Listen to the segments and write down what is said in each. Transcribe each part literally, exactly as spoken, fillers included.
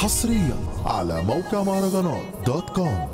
حصريا على موقع مهرجانات دوت كوم.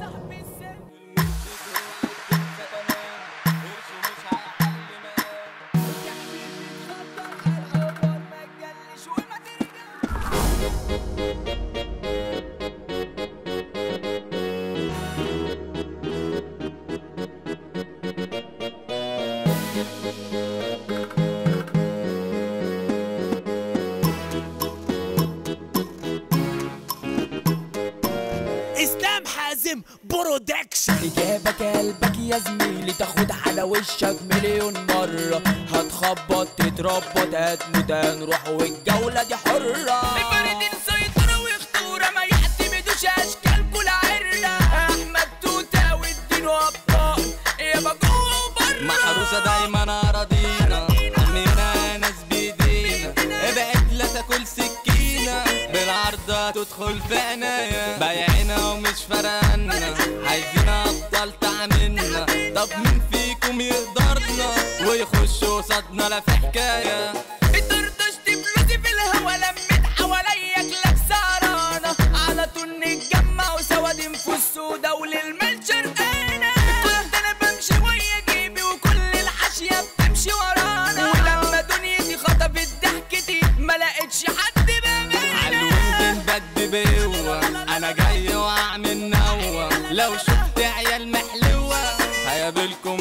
اسلام حازم برودكشن. إجابك قلبك يا زميلي تاخد على وشك مليون مرة، هتخبط تتربط هتموت هنروح والجولة دي حرة. مفردين سيطرة وخطورة ما يعتمدوش أشكال كل عرة. أحمد توتة والدين وأبطال يابا جوه وبره. محروسة دايما أراضينا أمينا ناس بيدينا، ابعد لا تاكل سكينة بالعرضة تدخل في عناية. بايعنا ومش فرقنا عايزين أبطال تعملنا. طب مين فيكم يقدرنا ويخش قصادنا لا في حكاية؟ طرطشت فلوسي في الهوا لميت حواليا كلاب سهرانة، على طول نتجمع وسواد نفوس سودا وللمال شرقانة. كنت أنا بمشي ويا جيبي وكل الحاشية بتمشي ورانا، ولما دنيتي خطفت ضحكتي ما لقيتش حد بأمانة. عالوين بد بقوة أنا جاي وأعمل نوة، لو شفت عيال محلوة هيقابلكم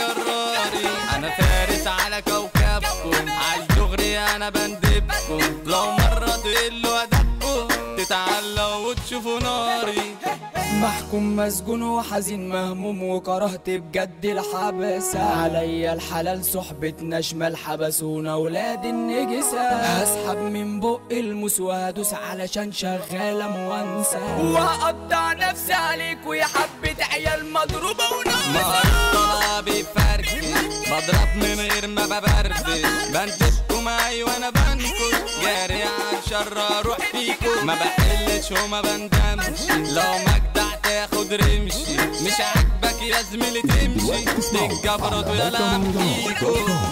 بجراري. أنا فارس على كوكبكم عالدغري أنا بندبكم، لو مرة تقلوا أدبكم تتعلوا وتشوفوا ناري. محكوم مسجون وحزين مهموم وكرهت بجد الحبسة، عليا الحلال صحبتنا شمال حبسونا ولاد النجسة. هسحب من بق الموس وهدوس علشان شغالة موانسة، وهقطع نفسي عليك ويا حبة عيال مضروبة وناقصة. مقطع بفركش بضرب من غير ما ببرد، بنتكم أيوة أنا بنكش جاري عالشر أروح فيكم. ما بحلش وما بندمش لو مجدع تاخد رمشي، مش عاجبك يا زميلي تمشي تتجبرط ويلا فيكو.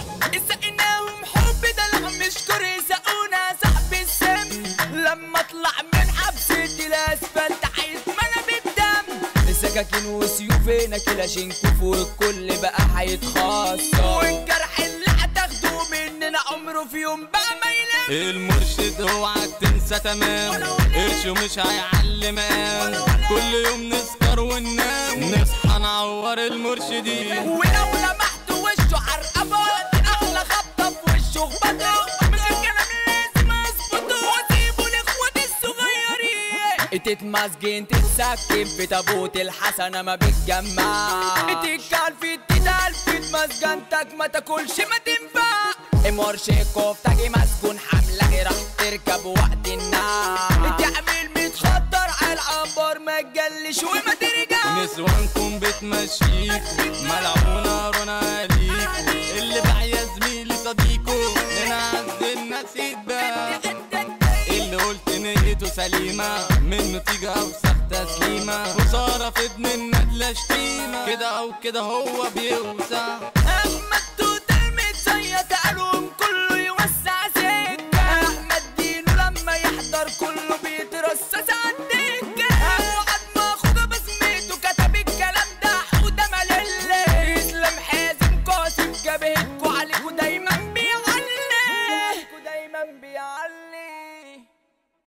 سقيناهم حب دلع مش كره سقونا صاحب السم، لما اطلع من حبسة الاسفلت عايز ملا بالدم. سكاكين وسيوفنا كلاشينكوف والكل بقى هيتخصص، والجرح اللي هتاخده مننا عمره في يوم بقى ما يلام. المرشد اوعى تنسى تمام، قرشه مش هيعلم قام، كل يوم نسكر وننام نصحى نعور المرشدين. ولو لمحت وشه عرقبة احلى خبطة في وشه خبطة، مش الكلام لازم اظبطه واسيبه لاخواتي الصغيرين. تتمسجن تتسكن في تابوت الحسنة ما بتجمع، تتكلفت تتلفت مسجنتك ما تاكلش ما تنفع. مرشد كفتك مسجون حملة راح تركب وقت النار، تعمل متخطر على العنبر ما تجلش وما ترجع. نسوانكم بتمشيكوا ملعونة رونا عليكوا، اللي باع يا زميلي صديقه من عند الناس يتباع. اللي قلت نيته سليمة منه تيجي أوسخ تسليمة، وصارة في ابن الندلة شتيمة كده أو كده هو بيوسع. أحمد توتة المتسيط قالوا